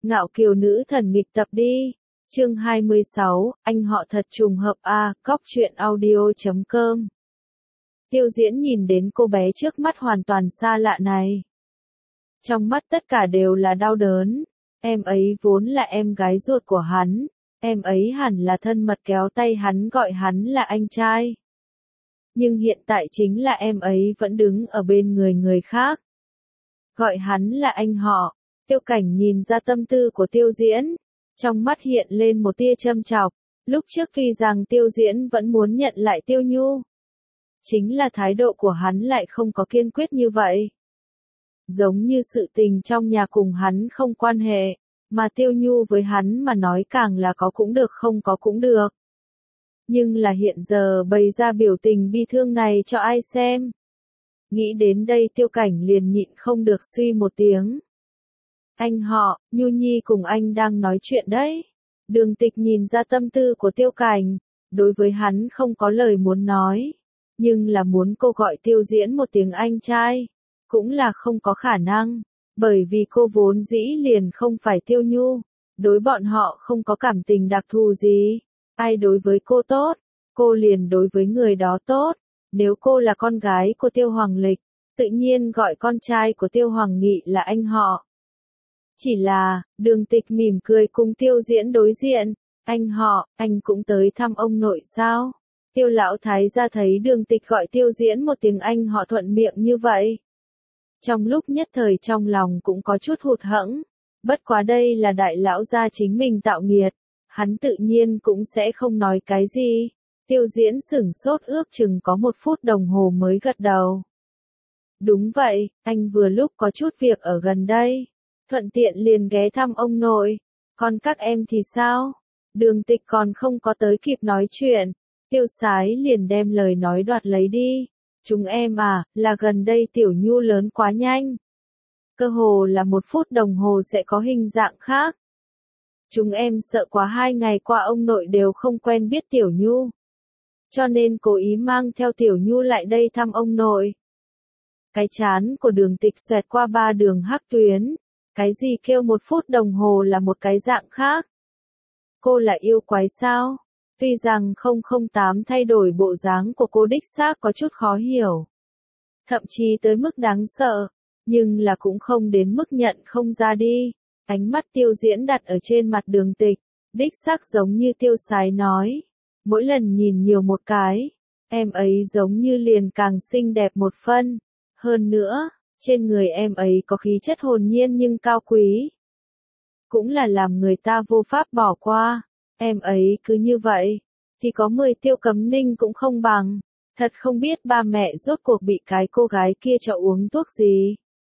Ngạo kiều nữ thần nghịch tập đi. Chương 26, anh họ thật trùng hợp a, cóc truyện audio.com. Tiêu Diễn nhìn đến cô bé trước mắt hoàn toàn xa lạ này. Trong mắt tất cả đều là đau đớn. Em ấy vốn là em gái ruột của hắn. Em ấy hẳn là thân mật kéo tay hắn gọi hắn là anh trai. Nhưng hiện tại chính là em ấy vẫn đứng ở bên người khác. Gọi hắn là anh họ. Tiêu Cảnh nhìn ra tâm tư của Tiêu Diễn. Trong mắt hiện lên một tia châm chọc. Lúc trước tuy rằng Tiêu Diễn vẫn muốn nhận lại Tiêu Nhu. Chính là thái độ của hắn lại không có kiên quyết như vậy. Giống như sự tình trong nhà cùng hắn không quan hệ. Mà Tiêu Nhu với hắn mà nói càng là có cũng được không có cũng được. Nhưng là hiện giờ bày ra biểu tình bi thương này cho ai xem. Nghĩ đến đây Tiêu Cảnh liền nhịn không được suy một tiếng. Anh họ, Nhu Nhi cùng anh đang nói chuyện đấy. Đường Tịch nhìn ra tâm tư của Tiêu Cảnh. Đối với hắn không có lời muốn nói. Nhưng là muốn cô gọi Tiêu Diễn một tiếng anh trai. Cũng là không có khả năng. Bởi vì cô vốn dĩ liền không phải Tiêu Nhu. Đối bọn họ không có cảm tình đặc thù gì. Ai đối với cô tốt, cô liền đối với người đó tốt. Nếu cô là con gái của Tiêu Hoàng Lịch, tự nhiên gọi con trai của Tiêu Hoàng Nghị là anh họ. Chỉ là, Đường Tịch mỉm cười cùng Tiêu Diễn đối diện. Anh họ, anh cũng tới thăm ông nội sao? Tiêu lão thái gia thấy Đường Tịch gọi Tiêu Diễn một tiếng anh họ thuận miệng như vậy. Trong lúc nhất thời trong lòng cũng có chút hụt hẫng. Bất quá đây là đại lão gia chính mình tạo nghiệt. Hắn tự nhiên cũng sẽ không nói cái gì. Tiêu Diễn sửng sốt ước chừng có 1 phút đồng hồ mới gật đầu. Đúng vậy, anh vừa lúc có chút việc ở gần đây. Thuận tiện liền ghé thăm ông nội. Còn các em thì sao? Đường Tịch còn không có tới kịp nói chuyện. Tiêu Sái liền đem lời nói đoạt lấy đi. Chúng em à, là gần đây Tiểu Nhu lớn quá nhanh. Cơ hồ là 1 phút đồng hồ sẽ có hình dạng khác. Chúng em sợ quá 2 ngày qua ông nội đều không quen biết Tiểu Nhu. Cho nên cố ý mang theo Tiểu Nhu lại đây thăm ông nội. Cái trán của Đường Tịch xoẹt qua 3 đường hắc tuyến. Cái gì kêu 1 phút đồng hồ là một cái dạng khác? Cô là yêu quái sao? Tuy rằng 008 thay đổi bộ dáng của cô đích xác có chút khó hiểu. Thậm chí tới mức đáng sợ. Nhưng là cũng không đến mức nhận không ra đi. Ánh mắt Tiêu Diễn đặt ở trên mặt Đường Tịch. Đích xác giống như Tiêu Sái nói. Mỗi lần nhìn nhiều một cái. Em ấy giống như liền càng xinh đẹp một phân. Hơn nữa, trên người em ấy có khí chất hồn nhiên nhưng cao quý. Cũng là làm người ta vô pháp bỏ qua. Em ấy cứ như vậy. Thì có 10 Tiêu Cấm Ninh cũng không bằng. Thật không biết ba mẹ rốt cuộc bị cái cô gái kia cho uống thuốc gì.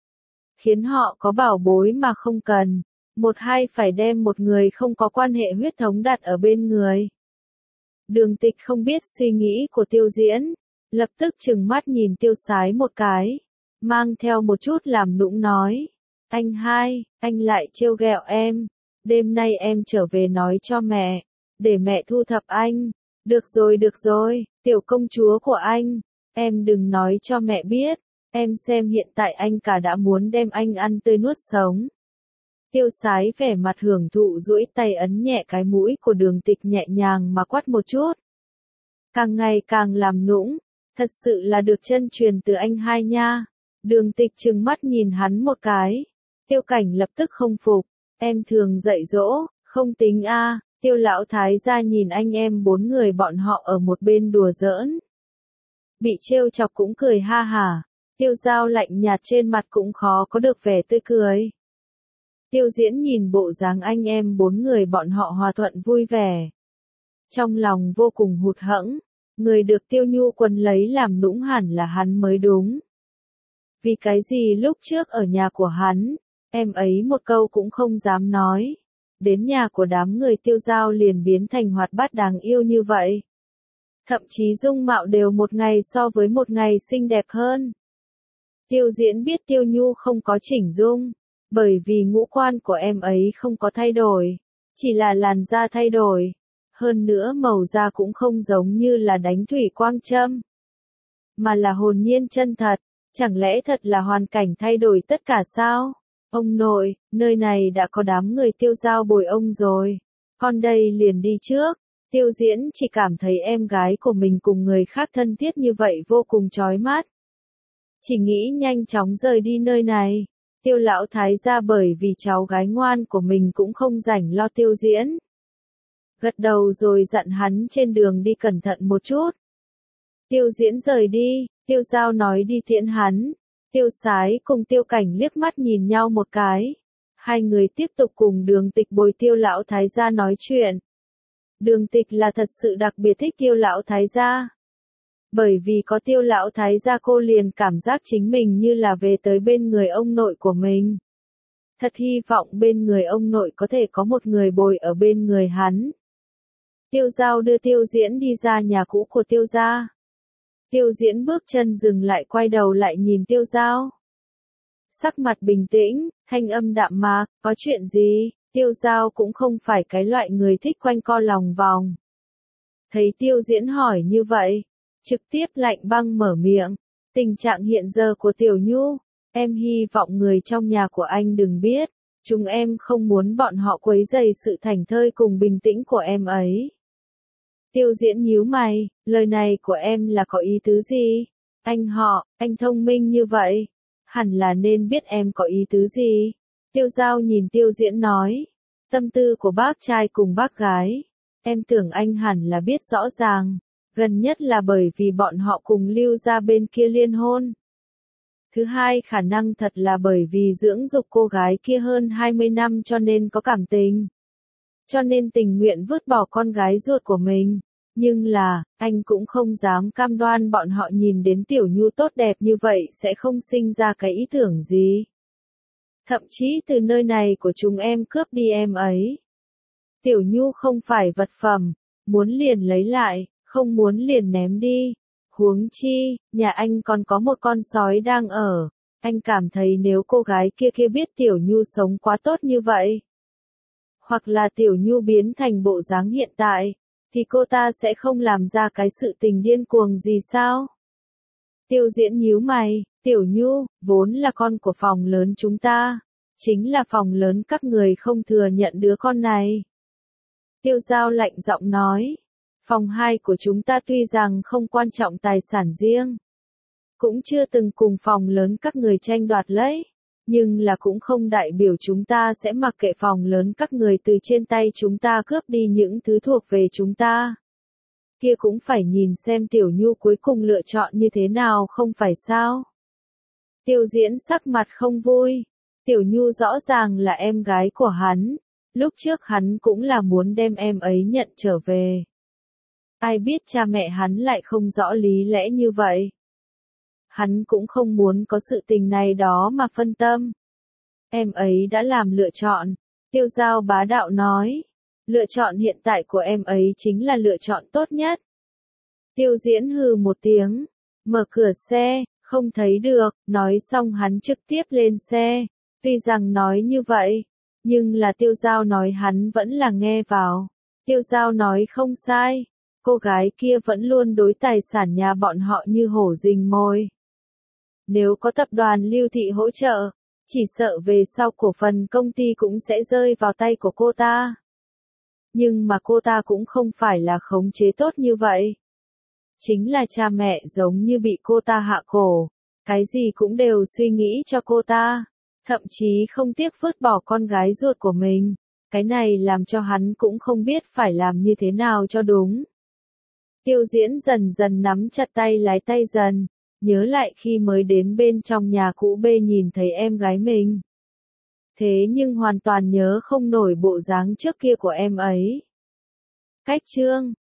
Khiến họ có bảo bối mà không cần. Một hai phải đem một người không có quan hệ huyết thống đặt ở bên người. Đường Tịch không biết suy nghĩ của Tiêu Diễn. Lập tức trừng mắt nhìn Tiêu Sái một cái. Mang theo một chút làm nũng nói. Anh hai, anh lại trêu ghẹo em. Đêm nay em trở về nói cho mẹ. Để mẹ thu thập anh. Được rồi, tiểu công chúa của anh. Em đừng nói cho mẹ biết. Em xem hiện tại anh cả đã muốn đem anh ăn tươi nuốt sống. Tiêu Sái vẻ mặt hưởng thụ duỗi tay ấn nhẹ cái mũi của Đường Tịch nhẹ nhàng mà quát một chút. Càng ngày càng làm nũng. Thật sự là được chân truyền từ anh hai nha. Đường Tịch trừng mắt nhìn hắn một cái. Tiêu Cảnh lập tức không phục. Em thường dạy dỗ, không tính a. Tiêu lão thái gia nhìn anh em 4 người bọn họ ở một bên đùa giỡn. Bị trêu chọc cũng cười ha hả. Tiêu Giao lạnh nhạt trên mặt cũng khó có được vẻ tươi cười. Tiêu Diễn nhìn bộ dáng anh em 4 người bọn họ hòa thuận vui vẻ. Trong lòng vô cùng hụt hẫng. Người được Tiêu Nhu quần lấy làm nũng hẳn là hắn mới đúng. Vì cái gì lúc trước ở nhà của hắn, em ấy một câu cũng không dám nói. Đến nhà của đám người Tiêu Giao liền biến thành hoạt bát đáng yêu như vậy. Thậm chí dung mạo đều một ngày so với một ngày xinh đẹp hơn. Tiêu Diễn biết Tiêu Nhu không có chỉnh dung, bởi vì ngũ quan của em ấy không có thay đổi, chỉ là làn da thay đổi. Hơn nữa màu da cũng không giống như là đánh thủy quang châm, mà là hồn nhiên chân thật. Chẳng lẽ thật là hoàn cảnh thay đổi tất cả sao? Ông nội, nơi này đã có đám người Tiêu Giao bồi ông rồi. Con đây liền đi trước. Tiêu Diễn chỉ cảm thấy em gái của mình cùng người khác thân thiết như vậy vô cùng chói mắt. Chỉ nghĩ nhanh chóng rời đi nơi này. Tiêu lão thái gia bởi vì cháu gái ngoan của mình cũng không rảnh lo Tiêu Diễn. Gật đầu rồi dặn hắn trên đường đi cẩn thận một chút. Tiêu Diễn rời đi, Tiêu Giao nói đi tiễn hắn. Tiêu Sái cùng Tiêu Cảnh liếc mắt nhìn nhau một cái. Hai người tiếp tục cùng Đường Tịch bồi Tiêu lão thái gia nói chuyện. Đường Tịch là thật sự đặc biệt thích Tiêu lão thái gia. Bởi vì có Tiêu lão thái gia cô liền cảm giác chính mình như là về tới bên người ông nội của mình. Thật hy vọng bên người ông nội có thể có một người bồi ở bên người hắn. Tiêu Giao đưa Tiêu Diễn đi ra nhà cũ của Tiêu gia. Tiêu Diễn bước chân dừng lại quay đầu lại nhìn Tiêu Giao. Sắc mặt bình tĩnh, thanh âm đạm mạc, có chuyện gì? Tiêu Giao cũng không phải cái loại người thích quanh co lòng vòng. Thấy Tiêu Diễn hỏi như vậy, trực tiếp lạnh băng mở miệng. Tình trạng hiện giờ của Tiểu Nhu, em hy vọng người trong nhà của anh đừng biết. Chúng em không muốn bọn họ quấy rầy sự thảnh thơi cùng bình tĩnh của em ấy. Tiêu Diễn nhíu mày, lời này của em là có ý tứ gì? Anh thông minh như vậy, hẳn là nên biết em có ý tứ gì. Tiêu Giao nhìn Tiêu Diễn nói, tâm tư của bác trai cùng bác gái, em tưởng anh hẳn là biết rõ ràng, gần nhất là bởi vì bọn họ cùng Lưu gia bên kia liên hôn. Thứ hai khả năng thật là bởi vì dưỡng dục cô gái kia hơn 20 năm cho nên có cảm tình. Cho nên tình nguyện vứt bỏ con gái ruột của mình. Nhưng là, anh cũng không dám cam đoan bọn họ nhìn đến Tiểu Nhu tốt đẹp như vậy sẽ không sinh ra cái ý tưởng gì. Thậm chí từ nơi này của chúng em cướp đi em ấy. Tiểu Nhu không phải vật phẩm, muốn liền lấy lại, không muốn liền ném đi. Huống chi, nhà anh còn có một con sói đang ở. Anh cảm thấy nếu cô gái kia biết Tiểu Nhu sống quá tốt như vậy, hoặc là Tiểu Nhu biến thành bộ dáng hiện tại, thì cô ta sẽ không làm ra cái sự tình điên cuồng gì sao? Tiêu Diễn nhíu mày, Tiểu Nhu, vốn là con của phòng lớn chúng ta, chính là phòng lớn các người không thừa nhận đứa con này. Tiêu Giao lạnh giọng nói, phòng 2 của chúng ta tuy rằng không quan trọng tài sản riêng, cũng chưa từng cùng phòng lớn các người tranh đoạt lấy. Nhưng là cũng không đại biểu chúng ta sẽ mặc kệ phòng lớn các người từ trên tay chúng ta cướp đi những thứ thuộc về chúng ta. Kia cũng phải nhìn xem Tiểu Nhu cuối cùng lựa chọn như thế nào không phải sao. Tiêu Diễn sắc mặt không vui. Tiểu Nhu rõ ràng là em gái của hắn. Lúc trước hắn cũng là muốn đem em ấy nhận trở về. Ai biết cha mẹ hắn lại không rõ lý lẽ như vậy. Hắn cũng không muốn có sự tình này đó mà phân tâm. Em ấy đã làm lựa chọn. Tiêu Giao bá đạo nói. Lựa chọn hiện tại của em ấy chính là lựa chọn tốt nhất. Tiêu Diễn hừ một tiếng. Mở cửa xe, không thấy được, nói xong hắn trực tiếp lên xe. Tuy rằng nói như vậy, nhưng là Tiêu Giao nói hắn vẫn là nghe vào. Tiêu Giao nói không sai. Cô gái kia vẫn luôn đối tài sản nhà bọn họ như hổ rình mồi. Nếu có tập đoàn Lưu Thị hỗ trợ, chỉ sợ về sau cổ phần công ty cũng sẽ rơi vào tay của cô ta. Nhưng mà cô ta cũng không phải là khống chế tốt như vậy. Chính là cha mẹ giống như bị cô ta hạ cổ, cái gì cũng đều suy nghĩ cho cô ta, thậm chí không tiếc vứt bỏ con gái ruột của mình. Cái này làm cho hắn cũng không biết phải làm như thế nào cho đúng. Tiêu Diễn dần dần nắm chặt tay lái tay dần. Nhớ lại khi mới đến bên trong nhà cũ bê nhìn thấy em gái mình. Thế nhưng hoàn toàn nhớ không nổi bộ dáng trước kia của em ấy. Cách chương